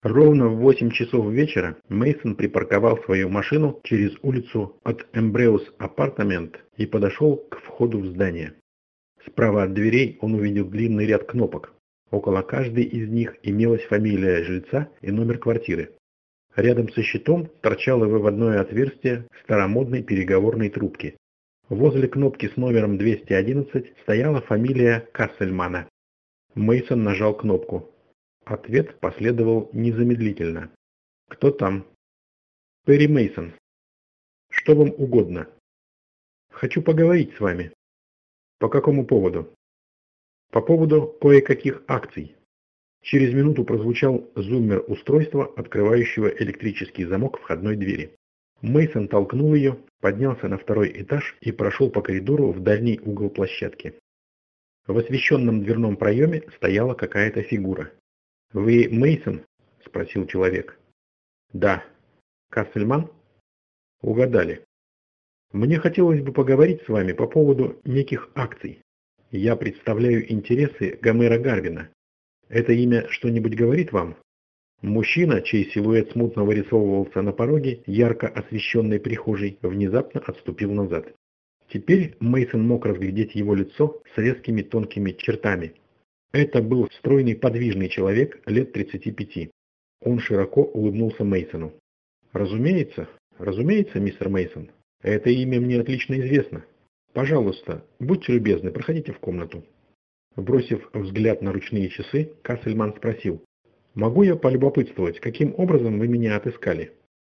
Ровно в 8 часов вечера Мейсон припарковал свою машину через улицу от Эмбреус Апартамент и подошел к входу в здание. Справа от дверей он увидел длинный ряд кнопок. Около каждой из них имелась фамилия жильца и номер квартиры. Рядом со щитом торчало выводное отверстие старомодной переговорной трубки. Возле кнопки с номером 211 стояла фамилия Кассельмана. Мейсон нажал кнопку. Ответ последовал незамедлительно. «Кто там?» «Перри Мейсон. Что вам угодно?» «Хочу поговорить с вами». «По какому поводу?» «По поводу кое-каких акций». Через минуту прозвучал зуммер устройства, открывающего электрический замок входной двери. Мейсон толкнул ее, поднялся на второй этаж и прошел по коридору в дальний угол площадки. В освещенном дверном проеме стояла какая-то фигура. «Вы Мейсон?» – спросил человек. «Да». «Кассельман?» «Угадали. Мне хотелось бы поговорить с вами по поводу неких акций. Я представляю интересы Гомера Гарвина. Это имя что-нибудь говорит вам?» Мужчина, чей силуэт смутно вырисовывался на пороге ярко освещенной прихожей, внезапно отступил назад. Теперь Мейсон мог разглядеть его лицо с резкими тонкими чертами. Это был стройный подвижный человек лет 35. Он широко улыбнулся Мейсону. Разумеется, мистер Мейсон. Это имя мне отлично известно. Пожалуйста, будьте любезны, проходите в комнату». Бросив взгляд на ручные часы, Кассельман спросил: «Могу я полюбопытствовать, каким образом вы меня отыскали?»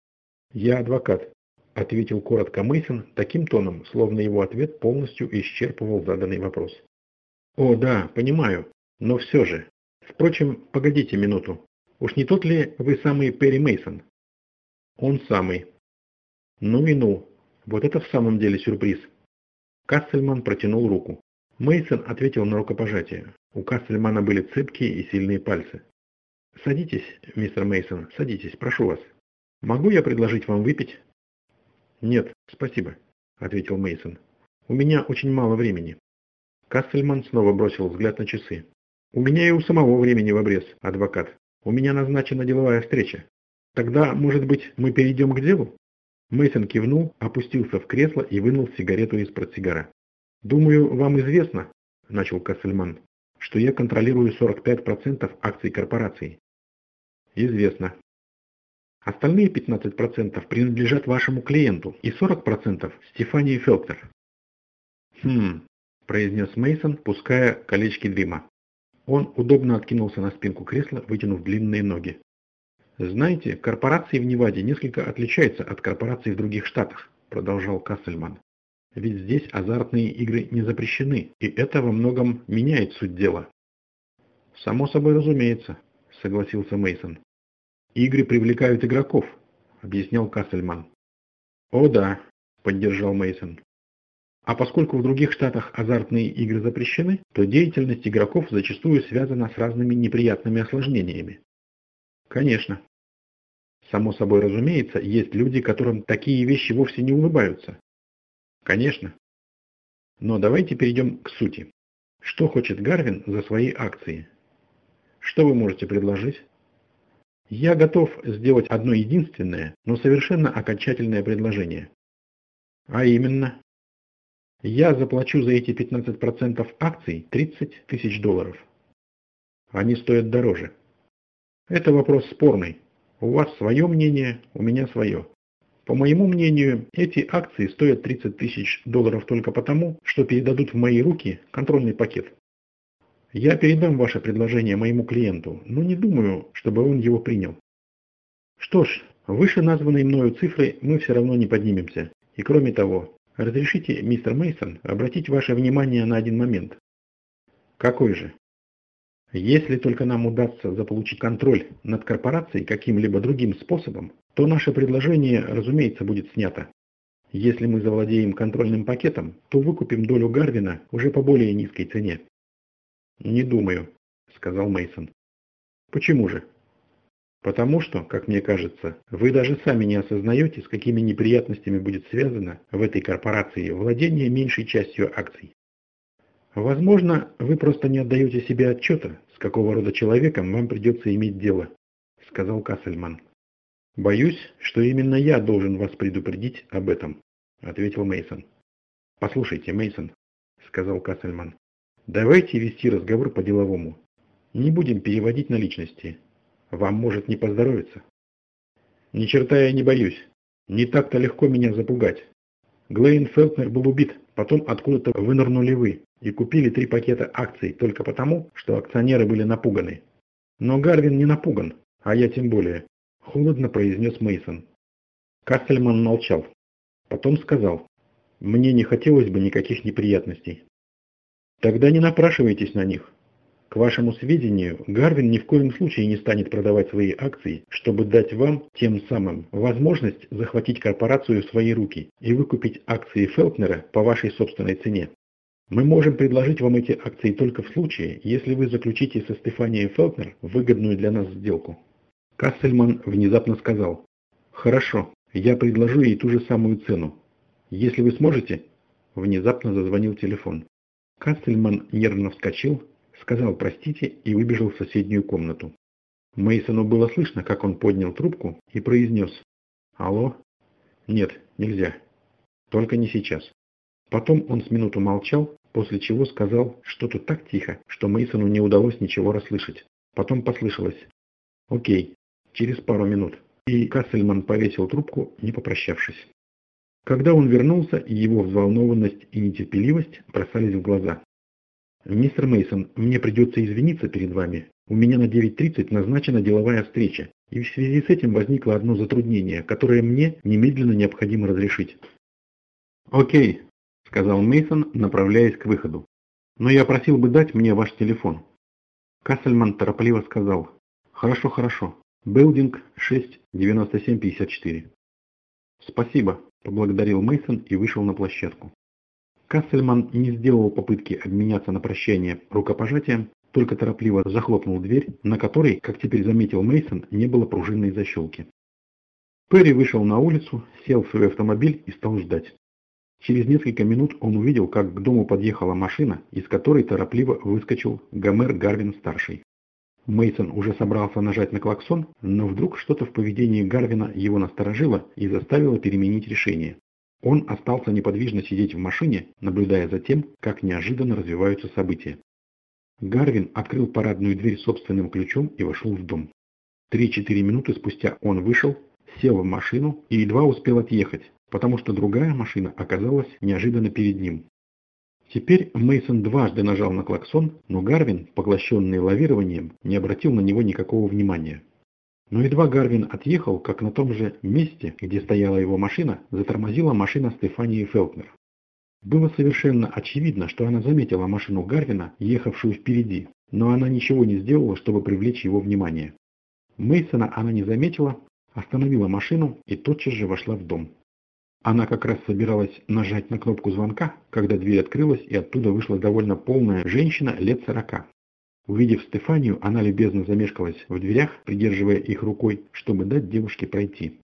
«Я адвокат», — ответил коротко Мейсон таким тоном, словно его ответ полностью исчерпывал заданный вопрос. «О, да, понимаю. Но все же. Впрочем, погодите минуту. Уж не тот ли вы самый Перри Мейсон?» «Он самый». «Ну и ну. Вот это в самом деле сюрприз». Кассельман протянул руку. Мейсон ответил на рукопожатие. У Кассельмана были цепкие и сильные пальцы. «Садитесь, мистер Мейсон, садитесь, прошу вас. Могу я предложить вам выпить?» «Нет, спасибо», — ответил Мейсон. «У меня очень мало времени». Кассельман снова бросил взгляд на часы. «У меня и у самого времени в обрез, адвокат. У меня назначена деловая встреча. Тогда, может быть, мы перейдем к делу?» Мейсон кивнул, опустился в кресло и вынул сигарету из портсигара. «Думаю, вам известно, — начал Кассельман, — что я контролирую 45% акций корпорации». «Известно». «Остальные 15% принадлежат вашему клиенту и 40% Стефании Фелктер». «Хм», — произнес Мейсон, пуская колечки дыма. Он удобно откинулся на спинку кресла, вытянув длинные ноги. «Знаете, корпорации в Неваде несколько отличаются от корпораций в других штатах», — продолжал Кассельман. «Ведь здесь азартные игры не запрещены, и это во многом меняет суть дела». «Само собой разумеется», — согласился Мейсон. «Игры привлекают игроков», — объяснял Кассельман. «О да», — поддержал Мейсон. «А поскольку в других штатах азартные игры запрещены, то деятельность игроков зачастую связана с разными неприятными осложнениями». «Конечно». «Само собой разумеется, есть люди, которым такие вещи вовсе не улыбаются». «Конечно». «Но давайте перейдем к сути. Что хочет Гарвин за свои акции? Что вы можете предложить?» «Я готов сделать одно единственное, но совершенно окончательное предложение». «А именно?» «Я заплачу за эти 15% акций $30 тысяч. Они стоят дороже». «Это вопрос спорный. У вас свое мнение, у меня свое. По моему мнению, эти акции стоят $30 тысяч только потому, что передадут в мои руки контрольный пакет. Я передам ваше предложение моему клиенту, но не думаю, чтобы он его принял». «Что ж, выше названной мною цифры мы все равно не поднимемся. И кроме того, разрешите, мистер Мейсон, обратить ваше внимание на один момент». «Какой же?» «Если только нам удастся заполучить контроль над корпорацией каким-либо другим способом, то наше предложение, разумеется, будет снято. Если мы завладеем контрольным пакетом, то выкупим долю Гарвина уже по более низкой цене». «Не думаю», — сказал Мейсон. «Почему же?» «Потому что, как мне кажется, вы даже сами не осознаете, с какими неприятностями будет связано в этой корпорации владение меньшей частью акций. Возможно, вы просто не отдаете себе отчета, с какого рода человеком вам придется иметь дело. сказал Кассельман. «Боюсь, что именно я должен вас предупредить об этом», — ответил Мейсон. «Послушайте, Мейсон», — сказал Кассельман, — «давайте вести разговор по-деловому. Не будем переводить на личности. Вам может не поздоровиться». «Ни черта я не боюсь. Не так-то легко меня запугать. Глейн Фелтнер был убит, потом откуда-то вынырнули вы и купили 3 пакета акций только потому, что акционеры были напуганы. Но Гарвин не напуган, а я тем более», — холодно произнес Мейсон. Кассельман молчал. Потом сказал: «Мне не хотелось бы никаких неприятностей». «Тогда не напрашивайтесь на них. К вашему сведению, Гарвин ни в коем случае не станет продавать свои акции, чтобы дать вам, тем самым, возможность захватить корпорацию в свои руки и выкупить акции Фелтнера по вашей собственной цене. Мы можем предложить вам эти акции только в случае, если вы заключите со Стефанией Фелтнер выгодную для нас сделку». Кассельман внезапно сказал: «Хорошо, я предложу ей ту же самую цену. Если вы сможете...» Внезапно зазвонил телефон. Кассельман нервно вскочил, сказал «простите» и выбежал в соседнюю комнату. Мейсону было слышно, как он поднял трубку и произнес: «Алло? Нет, нельзя. Только не сейчас». Потом он с минуту молчал, после чего сказал что-то так тихо, что Мейсону не удалось ничего расслышать. Потом послышалось: «Окей, через пару минут». И Кассельман повесил трубку, не попрощавшись. Когда он вернулся, его взволнованность и нетерпеливость бросались в глаза. «Мистер Мейсон, мне придется извиниться перед вами. У меня на 9:30 назначена деловая встреча, и в связи с этим возникло одно затруднение, которое мне немедленно необходимо разрешить». «Окей», — сказал Мейсон, направляясь к выходу. «Но я просил бы дать мне ваш телефон». Кассельман торопливо сказал: «Хорошо, хорошо. Билдинг 6-97-54». «Спасибо», — поблагодарил Мейсон и вышел на площадку. Кассельман не сделал попытки обменяться на прощание рукопожатием, только торопливо захлопнул дверь, на которой, как теперь заметил Мейсон, не было пружинной защелки. Перри вышел на улицу, сел в свой автомобиль и стал ждать. Через несколько минут он увидел, как к дому подъехала машина, из которой торопливо выскочил Гомер Гарвин-старший. Мейсон уже собрался нажать на клаксон, но вдруг что-то в поведении Гарвина его насторожило и заставило переменить решение. Он остался неподвижно сидеть в машине, наблюдая за тем, как неожиданно развиваются события. Гарвин открыл парадную дверь собственным ключом и вошел в дом. 3-4 минуты спустя он вышел, сел в машину и едва успел отъехать, потому что другая машина оказалась неожиданно перед ним. Теперь Мейсон дважды нажал на клаксон, но Гарвин, поглощенный лавированием, не обратил на него никакого внимания. Но едва Гарвин отъехал, как на том же месте, где стояла его машина, затормозила машина Стефании Фелтнер. Было совершенно очевидно, что она заметила машину Гарвина, ехавшую впереди, но она ничего не сделала, чтобы привлечь его внимание. Мейсона она не заметила, остановила машину и тотчас же вошла в дом. Она как раз собиралась нажать на кнопку звонка, когда дверь открылась и оттуда вышла довольно полная женщина лет 40. Увидев Стефанию, она любезно замешкалась в дверях, придерживая их рукой, чтобы дать девушке пройти.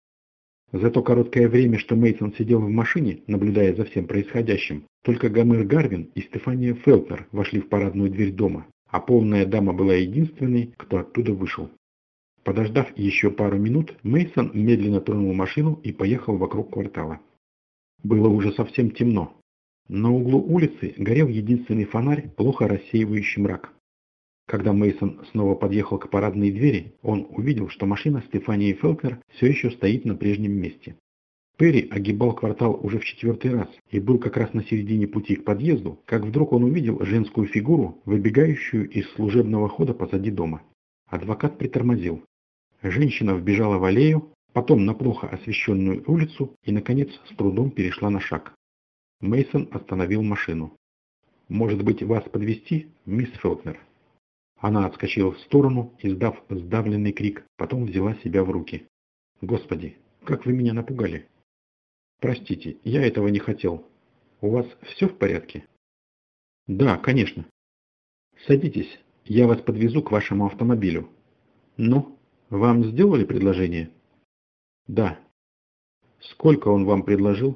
За то короткое время, что Мейсон сидел в машине, наблюдая за всем происходящим, только Гомер Гарвин и Стефания Фелтнер вошли в парадную дверь дома, а полная дама была единственной, кто оттуда вышел. Подождав еще пару минут, Мейсон медленно тронул машину и поехал вокруг квартала. Было уже совсем темно. На углу улицы горел единственный фонарь, плохо рассеивающий мрак. Когда Мейсон снова подъехал к парадной двери, он увидел, что машина Стефании Фелтнер все еще стоит на прежнем месте. Перри огибал квартал уже в 4-й раз и был как раз на середине пути к подъезду, как вдруг он увидел женскую фигуру, выбегающую из служебного хода позади дома. Адвокат притормозил. Женщина вбежала в аллею, потом на плохо освещенную улицу и, наконец, с трудом перешла на шаг. Мейсон остановил машину. «Может быть, вас подвезти, мисс Фелтнер?» Она отскочила в сторону, издав сдавленный крик, потом взяла себя в руки. «Господи, как вы меня напугали!» «Простите, я этого не хотел. У вас все в порядке?» «Да, конечно». «Садитесь, я вас подвезу к вашему автомобилю». «Ну, вам сделали предложение?» «Да». «Сколько он вам предложил?»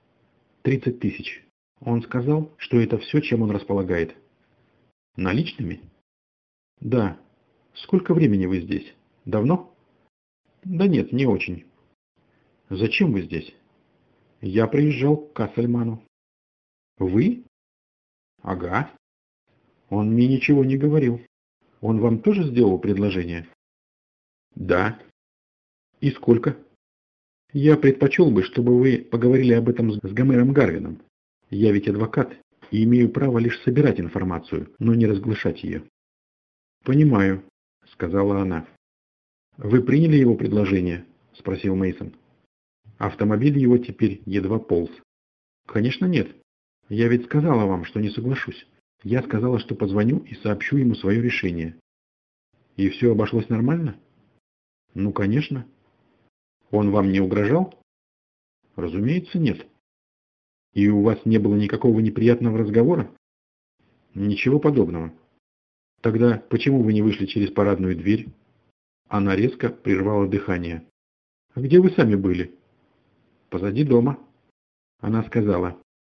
30 тысяч. Он сказал, что это все, чем он располагает». «Наличными?» «Да. Сколько времени вы здесь?» Давно? Да нет, не очень. Зачем вы здесь? Я приезжал к Кассельману. Вы? Ага. Он мне ничего не говорил. Он вам тоже сделал предложение? Да. И сколько? Я предпочел бы, чтобы вы поговорили об этом с Гомером Гарвином. Я ведь адвокат и имею право лишь собирать информацию, но не разглашать ее. Понимаю, сказала она. Вы приняли его предложение? Спросил Мейсон. Автомобиль его теперь едва полз. Конечно нет. Я ведь сказала вам, что не соглашусь. Я сказала, что позвоню и сообщу ему свое решение. И все обошлось нормально? Ну, конечно. Он вам не угрожал? Разумеется, нет. И у вас не было никакого неприятного разговора? Ничего подобного. Тогда почему вы не вышли через парадную дверь? Она резко прервала дыхание. А где вы сами были? Позади дома. Она сказала.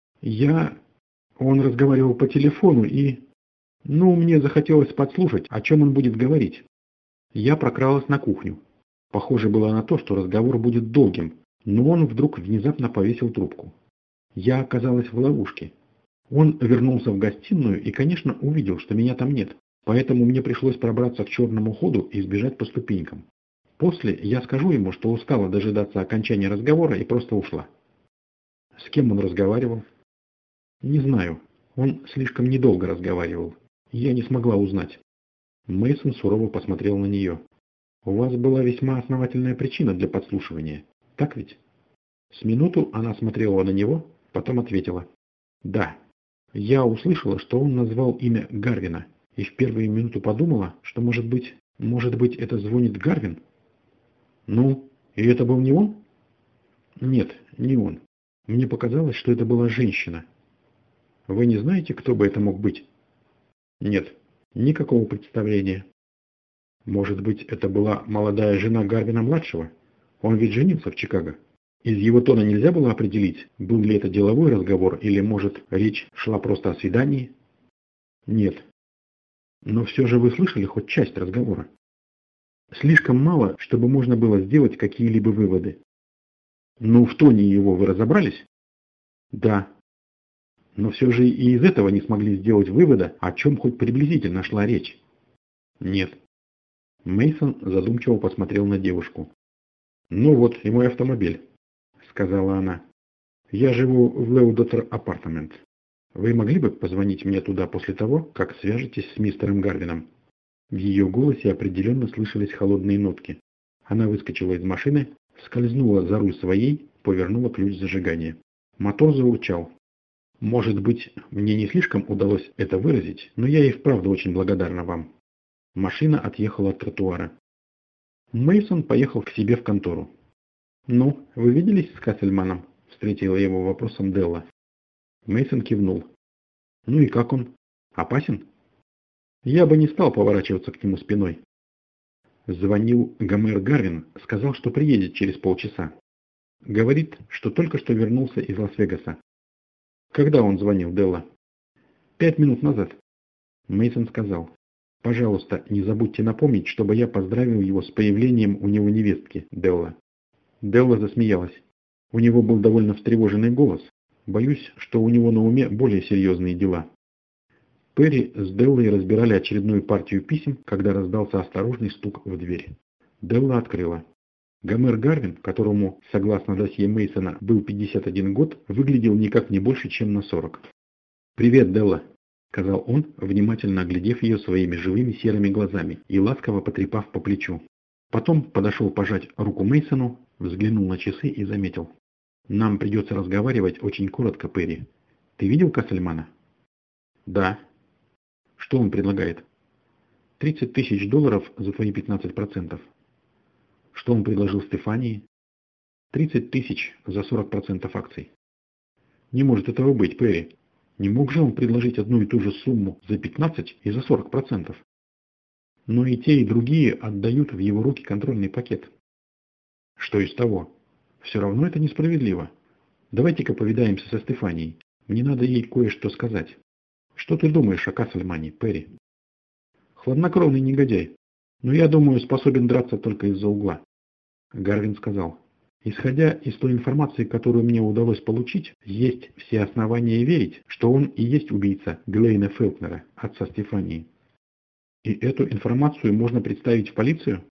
Он разговаривал по телефону и... Ну, мне захотелось подслушать, о чем он будет говорить. Я прокралась на кухню. Похоже было на то, что разговор будет долгим, но он вдруг внезапно повесил трубку. Я оказалась в ловушке. Он вернулся в гостиную и, конечно, увидел, что меня там нет, поэтому мне пришлось пробраться к черному ходу и сбежать по ступенькам. После я скажу ему, что устала дожидаться окончания разговора и просто ушла. С кем он разговаривал? Не знаю. Он слишком недолго разговаривал. Я не смогла узнать. Мейсон сурово посмотрел на нее. У вас была весьма основательная причина для подслушивания, так ведь? С минуту она смотрела на него, потом ответила. Да. Я услышала, что он назвал имя Гарвина, и в первую минуту подумала, что, может быть, это звонит Гарвин? Ну, и это был не он? Нет, не он. Мне показалось, что это была женщина. Вы не знаете, кто бы это мог быть? Нет, никакого представления. Может быть, это была молодая жена Гарвина-младшего? Он ведь женился в Чикаго. Из его тона нельзя было определить, был ли это деловой разговор или, может, речь шла просто о свидании? Нет. Но все же вы слышали хоть часть разговора. Слишком мало, чтобы можно было сделать какие-либо выводы. Ну, в тоне его вы разобрались? Да. Но все же и из этого не смогли сделать вывода, о чем хоть приблизительно шла речь. Нет. Мейсон задумчиво посмотрел на девушку. Ну вот и мой автомобиль, сказала она. Я живу в Леудотер апартамент. Вы могли бы позвонить мне туда после того, как свяжетесь с мистером Гарвином? В ее голосе определенно слышались холодные нотки. Она выскочила из машины, скользнула за руль своей, повернула ключ зажигания. Мотор заурчал. Может быть, мне не слишком удалось это выразить, но я и вправду очень благодарна вам. Машина отъехала от тротуара. Мейсон поехал к себе в контору. «Ну, вы виделись с Кассельманом?» – встретила его вопросом Делла. Мейсон кивнул. «Ну и как он? Опасен?» «Я бы не стал поворачиваться к нему спиной». Звонил Гомер Гарвин, сказал, что приедет через полчаса. Говорит, что только что вернулся из Лас-Вегаса. Когда он звонил, Делла? 5 минут назад. Мейсон сказал. Пожалуйста, не забудьте напомнить, чтобы я поздравил его с появлением у него невестки, Делла. Делла засмеялась. У него был довольно встревоженный голос. Боюсь, что у него на уме более серьезные дела. Перри с Деллой разбирали очередную партию писем, когда раздался осторожный стук в дверь. Делла открыла. Гомер Гарвин, которому, согласно досье Мейсона, был 51 год, выглядел никак не больше, чем на 40. «Привет, Делла», — сказал он, внимательно оглядев ее своими живыми серыми глазами и ласково потрепав по плечу. Потом подошел пожать руку Мейсону, взглянул на часы и заметил. «Нам придется разговаривать очень коротко, Перри. Ты видел Кассельмана?» «Да». «Что он предлагает?» $30 тысяч за твои 15%. Что он предложил Стефании? 30 тысяч за 40% акций. Не может этого быть, Перри. Не мог же он предложить одну и ту же сумму за 15 и за 40%? Но и те, и другие отдают в его руки контрольный пакет. Что из того? Все равно это несправедливо. Давайте-ка повидаемся со Стефанией. Мне надо ей кое-что сказать. Что ты думаешь о Кассельмане, Перри? Хладнокровный негодяй. Но я думаю, способен драться только из-за угла. Гарвин сказал: исходя из той информации, которую мне удалось получить, есть все основания верить, что он и есть убийца Глейна Фелкнера, отца Стефании. И эту информацию можно представить в полицию?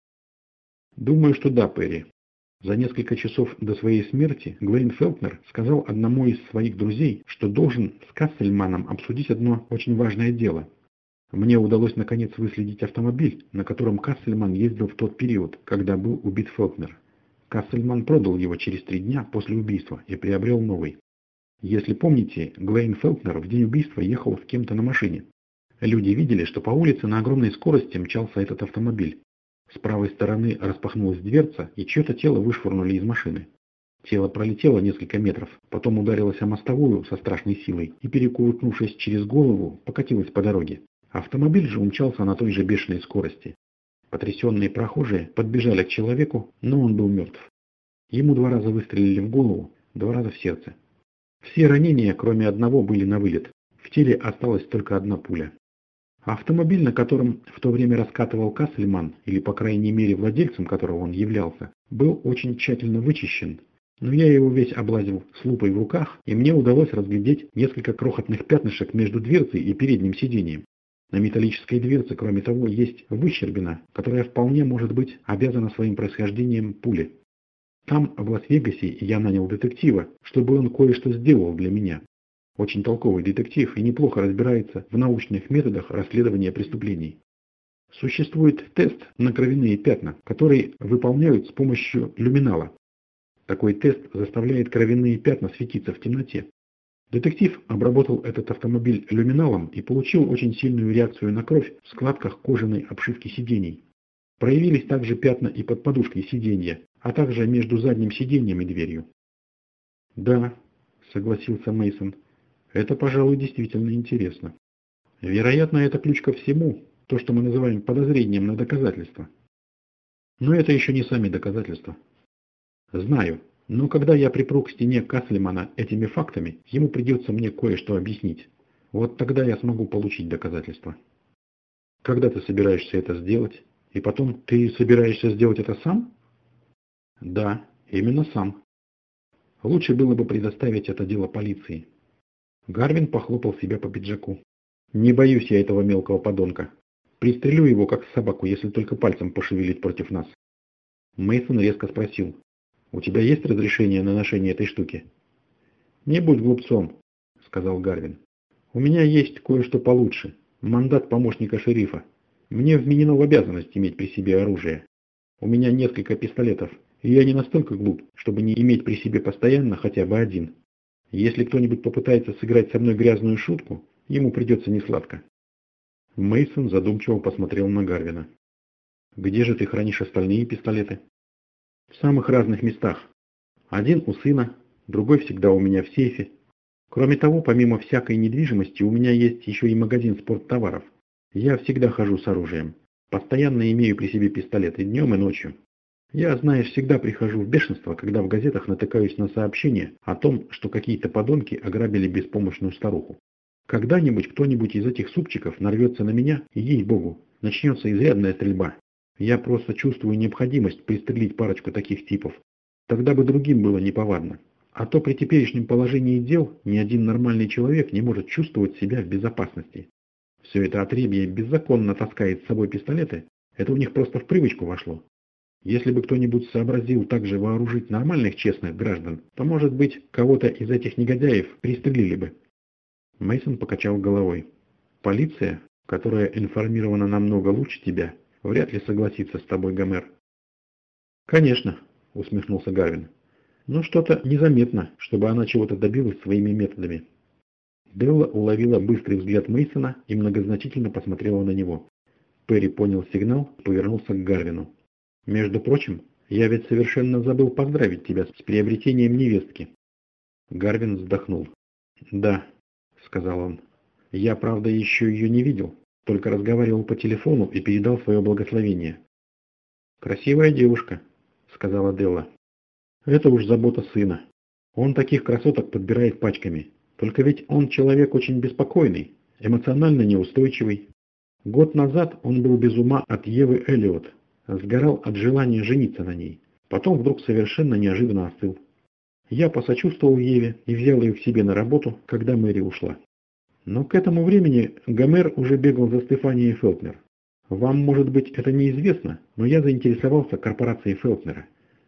Думаю, что да, Перри. За несколько часов до своей смерти Глейн Фелкнер сказал одному из своих друзей, что должен с Кассельманом обсудить одно очень важное дело. Мне удалось наконец выследить автомобиль, на котором Кассельман ездил в тот период, когда был убит Фелкнер. Кассельман продал его через 3 дня после убийства и приобрел новый. Если помните, Глейн Фелкнер в день убийства ехал с кем-то на машине. Люди видели, что по улице на огромной скорости мчался этот автомобиль. С правой стороны распахнулась дверца, и чье-то тело вышвырнули из машины. Тело пролетело несколько метров, потом ударилось о мостовую со страшной силой и, перекувыркнувшись через голову, покатилось по дороге. Автомобиль же умчался на той же бешеной скорости. Потрясенные прохожие подбежали к человеку, но он был мертв. Ему 2 раза выстрелили в голову, 2 раза в сердце. Все ранения, кроме одного, были на вылет. В теле осталась только 1 пуля. Автомобиль, на котором в то время раскатывал Кассельман, или по крайней мере владельцем которого он являлся, был очень тщательно вычищен. Но я его весь облазил с лупой в руках, и мне удалось разглядеть несколько крохотных пятнышек между дверцей и передним сиденьем. На металлической дверце, кроме того, есть выщербина, которая вполне может быть обязана своим происхождением пуле. Там, в Лас-Вегасе, я нанял детектива, чтобы он кое-что сделал для меня. Очень толковый детектив и неплохо разбирается в научных методах расследования преступлений. Существует тест на кровяные пятна, который выполняют с помощью люминала. Такой тест заставляет кровяные пятна светиться в темноте. Детектив обработал этот автомобиль люминалом и получил очень сильную реакцию на кровь в складках кожаной обшивки сидений. Проявились также пятна и под подушкой сиденья, а также между задним сиденьем и дверью. Да, согласился Мейсон. Это, пожалуй, действительно интересно. Вероятно, это ключ ко всему, то, что мы называем подозрением на доказательства. Но это еще не сами доказательства. Знаю, но когда я припру к стене Каслимана этими фактами, ему придется мне кое-что объяснить. Вот тогда я смогу получить доказательства. Когда ты собираешься это сделать? И потом, ты собираешься сделать это сам? Да, именно сам. Лучше было бы предоставить это дело полиции. Гарвин похлопал себя по пиджаку. Не боюсь я этого мелкого подонка. Пристрелю его, как собаку, если только пальцем пошевелить против нас. Мейсон резко спросил: у тебя есть разрешение на ношение этой штуки? Не будь глупцом, сказал Гарвин. У меня есть кое-что получше. Мандат помощника шерифа. Мне вменено в обязанность иметь при себе оружие. У меня несколько пистолетов, и я не настолько глуп, чтобы не иметь при себе постоянно хотя бы один. Если кто-нибудь попытается сыграть со мной грязную шутку, ему придется несладко. Мейсон задумчиво посмотрел на Гарвина. Где же ты хранишь остальные пистолеты? В самых разных местах. Один у сына, другой всегда у меня в сейфе. Кроме того, помимо всякой недвижимости, у меня есть еще и магазин спорттоваров. Я всегда хожу с оружием. Постоянно имею при себе пистолеты днем и ночью. Я, знаешь, всегда прихожу в бешенство, когда в газетах натыкаюсь на сообщение о том, что какие-то подонки ограбили беспомощную старуху. Когда-нибудь кто-нибудь из этих супчиков нарвется на меня, и, ей-богу, начнется изрядная стрельба. Я просто чувствую необходимость пристрелить парочку таких типов. Тогда бы другим было неповадно. А то при теперешнем положении дел ни один нормальный человек не может чувствовать себя в безопасности. Все это отребье беззаконно таскает с собой пистолеты, это у них просто в привычку вошло. Если бы кто-нибудь сообразил также вооружить нормальных честных граждан, то, может быть, кого-то из этих негодяев пристрелили бы. Мейсон покачал головой. Полиция, которая информирована намного лучше тебя, вряд ли согласится с тобой, Гомер. Конечно, усмехнулся Гарвин. Но что-то незаметно, чтобы она чего-то добилась своими методами. Делла уловила быстрый взгляд Мейсона и многозначительно посмотрела на него. Перри понял сигнал и повернулся к Гарвину. Между прочим, я ведь совершенно забыл поздравить тебя с приобретением невестки. Гарвин вздохнул. Да, сказал он. Я, правда, еще ее не видел, только разговаривал по телефону и передал свое благословение. Красивая девушка, сказала Делла. Это уж забота сына. Он таких красоток подбирает пачками. Только ведь он человек очень беспокойный, эмоционально неустойчивый. Год назад он был без ума от Евы Эллиот, сгорал от желания жениться на ней. Потом вдруг совершенно неожиданно остыл. Я посочувствовал Еве и взял ее к себе на работу, когда Мэри ушла. Но к этому времени Гомер уже бегал за Стефанией Фелтнер. Вам, может быть, это неизвестно, но я заинтересовался корпорацией Фелтнера.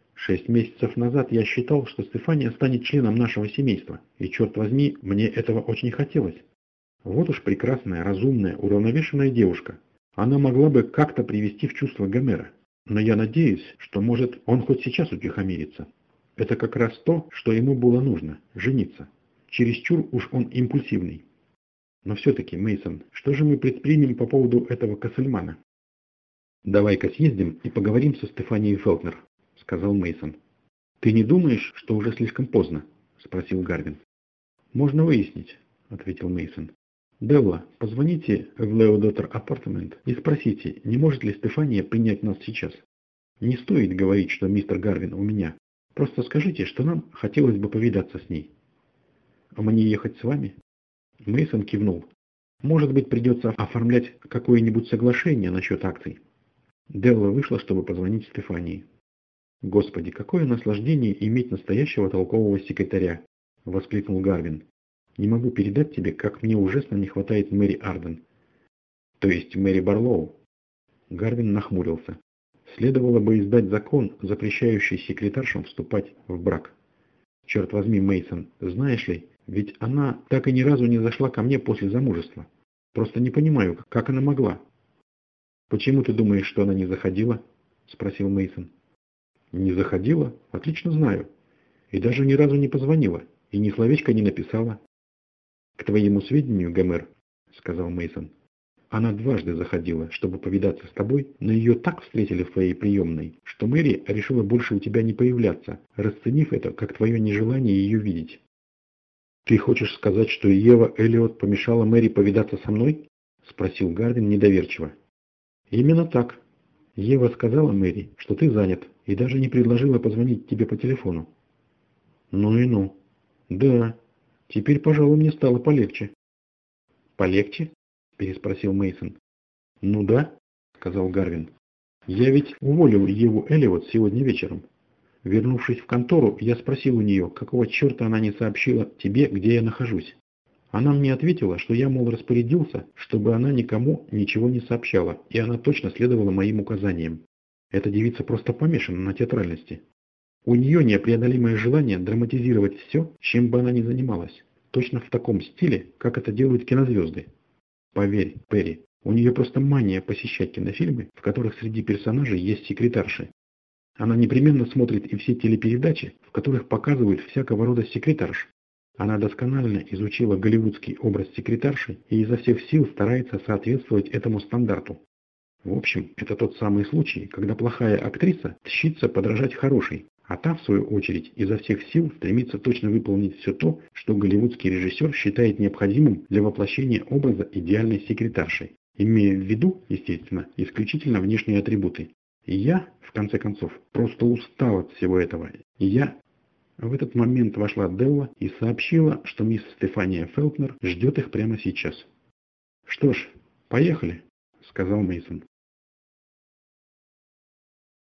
6 месяцев назад я считал, что Стефания станет членом нашего семейства, и, черт возьми, мне этого очень хотелось. Вот уж прекрасная, разумная, уравновешенная девушка. Она могла бы как-то привести в чувство Гомера. Но я надеюсь, что, может, он хоть сейчас утихомирится. Это как раз то, что ему было нужно – жениться. Чересчур уж он импульсивный. Но все-таки, Мейсон, что же мы предпримем по поводу этого Кассельмана? «Давай-ка съездим и поговорим со Стефанией Фелтнер», — сказал Мейсон. «Ты не думаешь, что уже слишком поздно?» — спросил Гарвин. «Можно выяснить», — ответил Мейсон. «Делла, позвоните в Leo Daughter Apartment и спросите, не может ли Стефания принять нас сейчас. Не стоит говорить, что мистер Гарвин у меня. Просто скажите, что нам хотелось бы повидаться с ней». «А мне ехать с вами?» Мейсон кивнул. «Может быть, придется оформлять какое-нибудь соглашение насчет акций». Делла вышла, чтобы позвонить Стефании. «Господи, какое наслаждение иметь настоящего толкового секретаря!» — воскликнул Гарвин. «Не могу передать тебе, как мне ужасно не хватает Мэри Арден». «То есть Мэри Барлоу?» Гарвин нахмурился. «Следовало бы издать закон, запрещающий секретаршам вступать в брак. Черт возьми, Мейсон, знаешь ли, ведь она так и ни разу не зашла ко мне после замужества. Просто не понимаю, как она могла». «Почему ты думаешь, что она не заходила?» — спросил Мейсон. «Не заходила? Отлично знаю. И даже ни разу не позвонила, и ни словечка не написала». «К твоему сведению, Гомер, — сказал Мейсон, — она дважды заходила, чтобы повидаться с тобой, но ее так встретили в твоей приемной, что Мэри решила больше у тебя не появляться, расценив это как твое нежелание ее видеть». «Ты хочешь сказать, что Ева Эллиот помешала Мэри повидаться со мной?» — спросил Гарвин недоверчиво. «Именно так. Ева сказала Мэри, что ты занят, и даже не предложила позвонить тебе по телефону». «Ну и ну. Да. Теперь, пожалуй, мне стало полегче». «Полегче?» — переспросил Мейсон. «Ну да», — сказал Гарвин. «Я ведь уволил Еву Эллиот сегодня вечером. Вернувшись в контору, я спросил у нее, какого черта она не сообщила тебе, где я нахожусь. Она мне ответила, что я, мол, распорядился, чтобы она никому ничего не сообщала, и она точно следовала моим указаниям. Эта девица просто помешана на театральности. У нее непреодолимое желание драматизировать все, чем бы она ни занималась, точно в таком стиле, как это делают кинозвезды. Поверь, Перри, у нее просто мания посещать кинофильмы, в которых среди персонажей есть секретарши. Она непременно смотрит и все телепередачи, в которых показывают всякого рода секретарш. Она досконально изучила голливудский образ секретарши и изо всех сил старается соответствовать этому стандарту. В общем, это тот самый случай, когда плохая актриса тщится подражать хорошей, а та, в свою очередь, изо всех сил стремится точно выполнить все то, что голливудский режиссер считает необходимым для воплощения образа идеальной секретарши, имея в виду, естественно, исключительно внешние атрибуты. И я, в конце концов, просто устал от всего этого. В этот момент вошла Делла и сообщила, что мисс Стефания Фелтнер ждет их прямо сейчас. «Что ж, поехали», — сказал Мейсон.